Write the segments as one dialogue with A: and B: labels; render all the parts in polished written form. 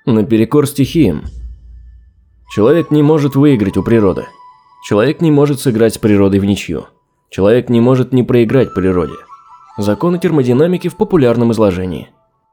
A: Наперекор стихиям. Человек не может выиграть у природы. Человек не может сыграть с природой в ничью. Человек не может не проиграть природе. Законы термодинамики в популярном изложении.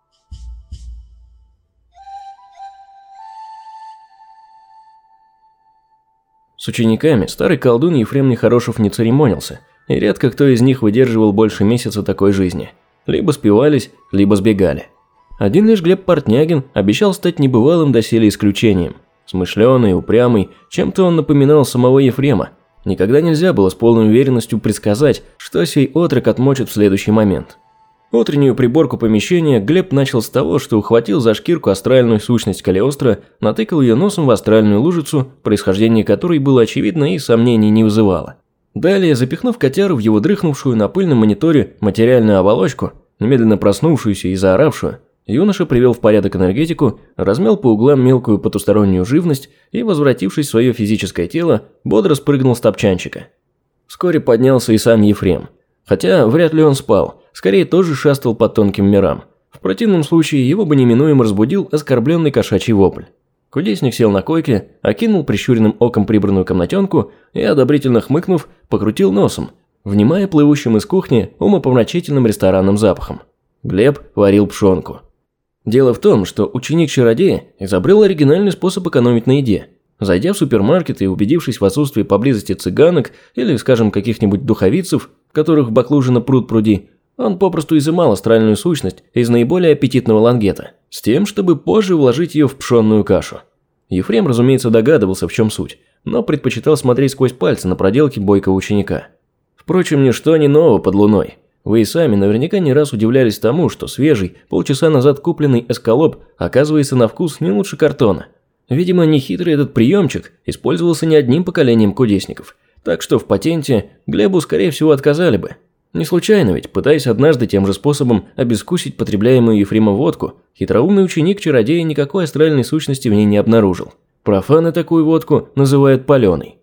A: С учениками старый колдун Ефрем Нехорошев не церемонился, и редко кто из них выдерживал больше месяца такой жизни. Либо спивались, либо сбегали. Один лишь Глеб Портнягин обещал стать небывалым доселе исключением. Смышленый, упрямый, чем-то он напоминал самого Ефрема. Никогда нельзя было с полной уверенностью предсказать, что сей отрок отмочит в следующий момент. Утреннюю приборку помещения Глеб начал с того, что ухватил за шкирку астральную сущность Калиостро, натыкал ее носом в астральную лужицу, происхождение которой было очевидно и сомнений не вызывало. Далее, запихнув котяру в его дрыхнувшую на пыльном мониторе материальную оболочку, немедленно проснувшуюся и заоравшую, юноша привел в порядок энергетику, размял по углам мелкую потустороннюю живность и, возвратившись в свое физическое тело, бодро спрыгнул с топчанчика. Вскоре поднялся и сам Ефрем. Хотя вряд ли он спал, скорее тоже шастал по тонким мирам. В противном случае его бы неминуемо разбудил оскорбленный кошачий вопль. Кудесник сел на койке, окинул прищуренным оком прибранную комнатенку и, одобрительно хмыкнув, покрутил носом, внимая плывущим из кухни умопомрачительным ресторанным запахом. Глеб варил пшенку. Дело в том, что ученик-чародея изобрел оригинальный способ экономить на еде. Зайдя в супермаркет и убедившись в отсутствии поблизости цыганок или, скажем, каких-нибудь духовицев, которых Баклужина пруд-пруди, он попросту изымал астральную сущность из наиболее аппетитного лангета, с тем, чтобы позже вложить ее в пшенную кашу. Ефрем, разумеется, догадывался, в чем суть, но предпочитал смотреть сквозь пальцы на проделки бойкого ученика. Впрочем, ничто не ново под луной. Вы и сами наверняка не раз удивлялись тому, что свежий, полчаса назад купленный эскалоп оказывается на вкус не лучше картона. Видимо, нехитрый этот приемчик использовался не одним поколением кудесников, так что в патенте Глебу, скорее всего, отказали бы. Не случайно ведь, пытаясь однажды тем же способом обескусить потребляемую Ефремом водку, хитроумный ученик-чародея никакой астральной сущности в ней не обнаружил. Профаны такую водку называют паленой.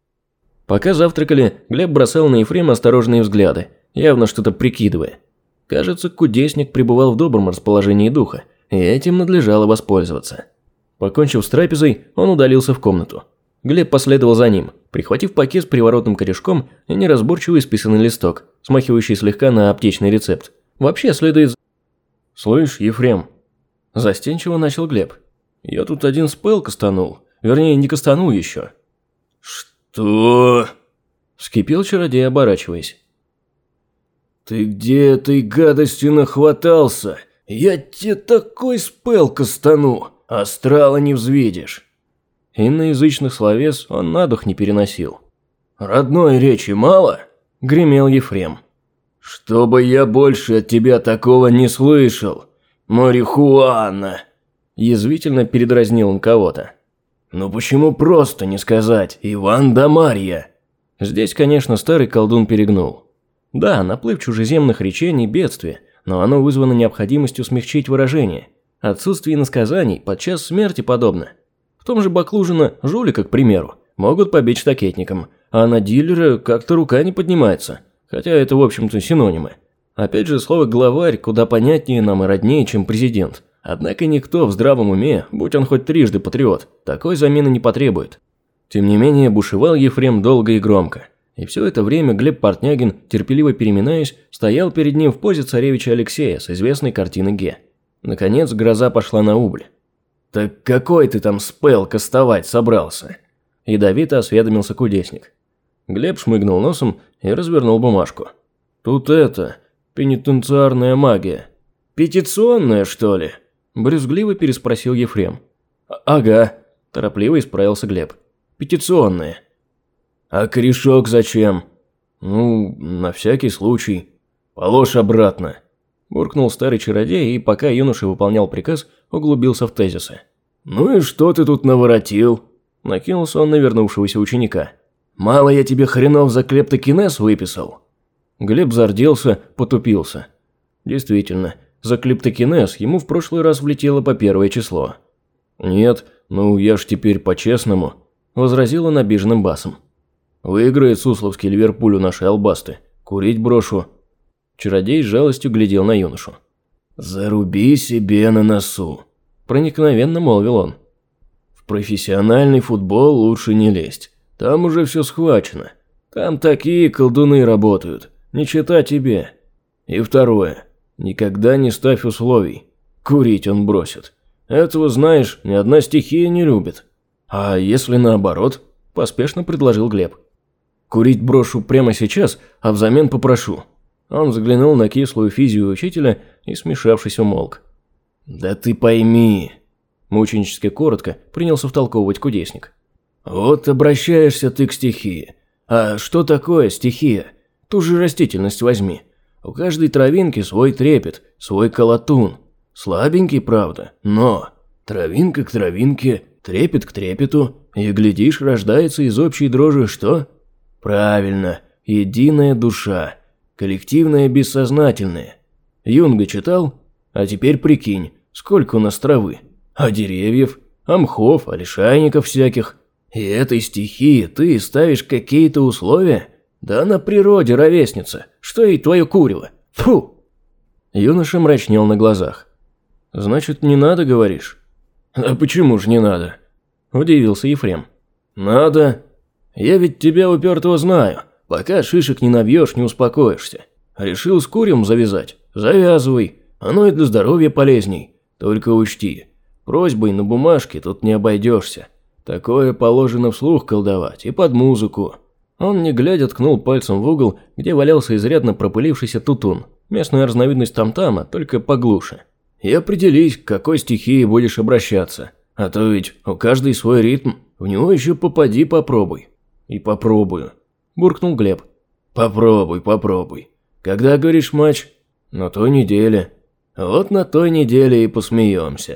A: Пока завтракали, Глеб бросал на Ефрема осторожные взгляды, явно что-то прикидывая. Кажется, кудесник пребывал в добром расположении духа, и этим надлежало воспользоваться. Покончив с трапезой, он удалился в комнату. Глеб последовал за ним, прихватив пакет с приворотным корешком и неразборчивый исписанный листок, смахивающий слегка на аптечный рецепт. Вообще следует... «Слышь, Ефрем», – застенчиво начал Глеб, – «я тут один спел кастанул, вернее, не кастанул еще».
B: «Что?» –
A: вскипел чародей, оборачиваясь.
B: «Ты где этой гадости нахватался? Я тебе такой спел кастану, астрала не взвидишь».
A: Иноязычных словес он на дух не переносил.
B: «Родной речи мало?»
A: – гремел Ефрем.
B: «Чтобы я больше от тебя такого не слышал. Марихуана!» –
A: язвительно передразнил он кого-то.
B: «Ну почему просто не сказать Иван да Марья?»
A: Здесь, конечно, старый колдун перегнул. Да, наплыв чужеземных речей не бедствие, но оно вызвано необходимостью смягчить выражение. Отсутствие иносказаний подчас смерти подобно. В том же Баклужина жулика, к примеру, могут побить штакетником, а на дилера как-то рука не поднимается, хотя это, в общем-то, синонимы. Опять же, слово «главарь» куда понятнее нам и роднее, чем «президент». Однако никто в здравом уме, будь он хоть трижды патриот, такой замены не потребует. Тем не менее, бушевал Ефрем долго и громко. И все это время Глеб Портнягин, терпеливо переминаясь, стоял перед ним в позе царевича Алексея с известной картины Ге. Наконец, гроза пошла на убыль.
B: «Так какой ты там спел кастовать собрался?»
A: – ядовито осведомился кудесник. Глеб шмыгнул носом и развернул бумажку.
B: «Тут это, пенитенциарная магия. Петиционная, что ли?»
A: – брюзгливо переспросил Ефрем.
B: «Ага»,
A: – торопливо исправился Глеб.
B: «Петиционная». «А корешок зачем?»
A: «Ну, на всякий случай».
B: «Положь обратно»,
A: – буркнул старый чародей и, пока юноша выполнял приказ, углубился в тезисы.
B: «Ну и что ты тут наворотил?»
A: – накинулся он на вернувшегося ученика.
B: «Мало я тебе хренов за клептокинез выписал?»
A: Глеб зарделся, потупился. Действительно, за клептокинез ему в прошлый раз влетело по первое число. «Нет, ну я ж теперь по-честному», – возразил он обиженным басом. «Выиграет Сусловский Ливерпуль у нашей албасты. Курить брошу». Чародей с жалостью глядел на юношу.
B: «Заруби себе на носу», –
A: проникновенно молвил он.
B: В профессиональный футбол лучше не лезть. Там уже все схвачено. Там такие колдуны работают, не чета тебе. И второе, никогда не ставь условий. Курить он бросит. Этого, знаешь, ни одна стихия не любит. А если наоборот? Поспешно предложил Глеб. Курить брошу прямо сейчас, а взамен попрошу. Он взглянул на кислую физию учителя и, смешавшись, умолк. Да ты пойми, мученически коротко принялся втолковывать кудесник. Вот обращаешься ты к стихии. А что такое стихия? Ту же растительность возьми. У каждой травинки свой трепет, свой колотун. Слабенький, правда, но травинка к травинке, трепет к трепету, и, глядишь, рождается из общей дрожи что? Правильно, единая душа, коллективная бессознательная. Юнга читал? А теперь прикинь, сколько у нас травы, а деревьев, а мхов, а лишайников всяких. И этой стихии ты ставишь какие-то условия? Да на природе ровесница, что ей твое курево? Фу! Юноша мрачнел на глазах. Значит, не надо, говоришь? А почему ж не надо? Удивился Ефрем. Надо. Я ведь тебя упертого знаю. Пока шишек не набьешь, не успокоишься. Решил с курем завязать? Завязывай. Оно и для здоровья полезней. Только учти, просьбой на бумажке тут не обойдешься. Такое положено вслух колдовать и под музыку. Он, не глядя, ткнул пальцем в угол, где валялся изрядно пропылившийся тутун. Местная разновидность там-тама, только поглуше. И определись, к какой стихии будешь обращаться. А то ведь у каждой свой ритм, в него еще попади попробуй. И попробую. Буркнул Глеб. Попробуй. Когда, говоришь, матч? На той неделе. Вот на той неделе и посмеемся.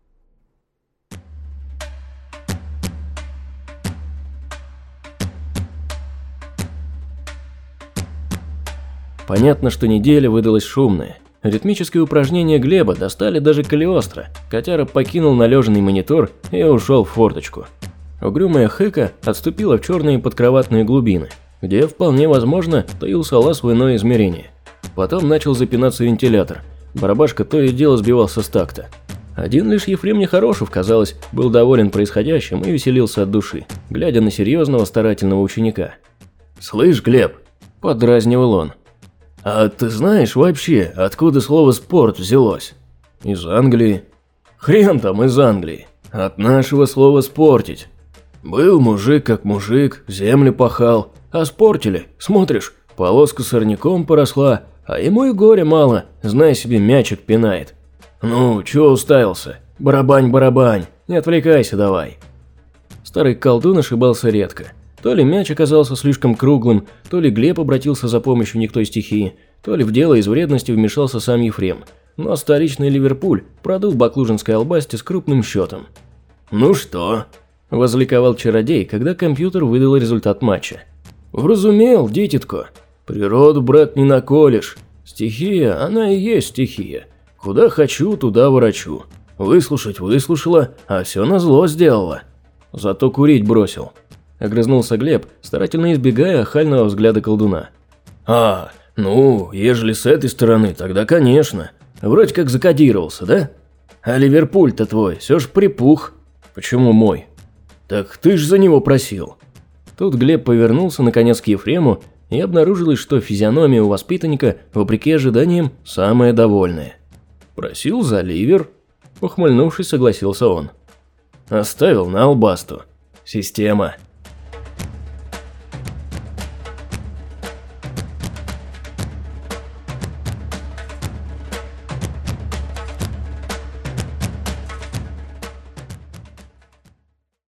A: Понятно, что неделя выдалась шумная. Ритмические упражнения Глеба достали даже Калиостро. Котяра покинул належанный монитор и ушел в форточку. Угрюмая Хэка отступила в черные подкроватные глубины, где, вполне возможно, таился лаз в иное измерение. Потом начал запинаться вентилятор. Барабашка то и дело сбивался с такта. Один лишь Ефрем Нехорошев, казалось, был доволен происходящим и веселился от души, глядя на серьезного старательного ученика.
B: «Слышь, Глеб», – подразнивал он, – «а ты знаешь вообще, откуда слово «спорт» взялось?» «Из Англии». «Хрен там из Англии. От нашего слова «спортить». Был мужик как мужик, землю пахал, а спортили, смотришь, полоска сорняком поросла, а ему и горя мало, знай себе, мячик пинает. Ну, чё уставился? Барабань, не отвлекайся давай».
A: Старый колдун ошибался редко. То ли мяч оказался слишком круглым, то ли Глеб обратился за помощью не к той стихии, то ли в дело из вредности вмешался сам Ефрем. Но столичный Ливерпуль продул баклужинской албасте с крупным счетом.
B: «Ну что?» –
A: возликовал чародей, когда компьютер выдал результат матча.
B: «Вразумел, дитятко. Природу, брат, не наколешь. Стихия, она и есть стихия. Куда хочу, туда ворочу. Выслушать выслушала, а все назло сделала. Зато курить бросил».
A: Огрызнулся Глеб, старательно избегая охального взгляда колдуна.
B: «А, ну, ежели с этой стороны, тогда конечно. Вроде как закодировался, да? А Ливерпуль-то твой все ж припух».
A: «Почему мой?»
B: «Так ты ж за него просил».
A: Тут Глеб повернулся наконец к Ефрему и обнаружилось, что физиономия у воспитанника, вопреки ожиданиям, самая довольная.
B: «Просил за ливер?»
A: Ухмыльнувшись, согласился он.
B: «Оставил на албасту. Система».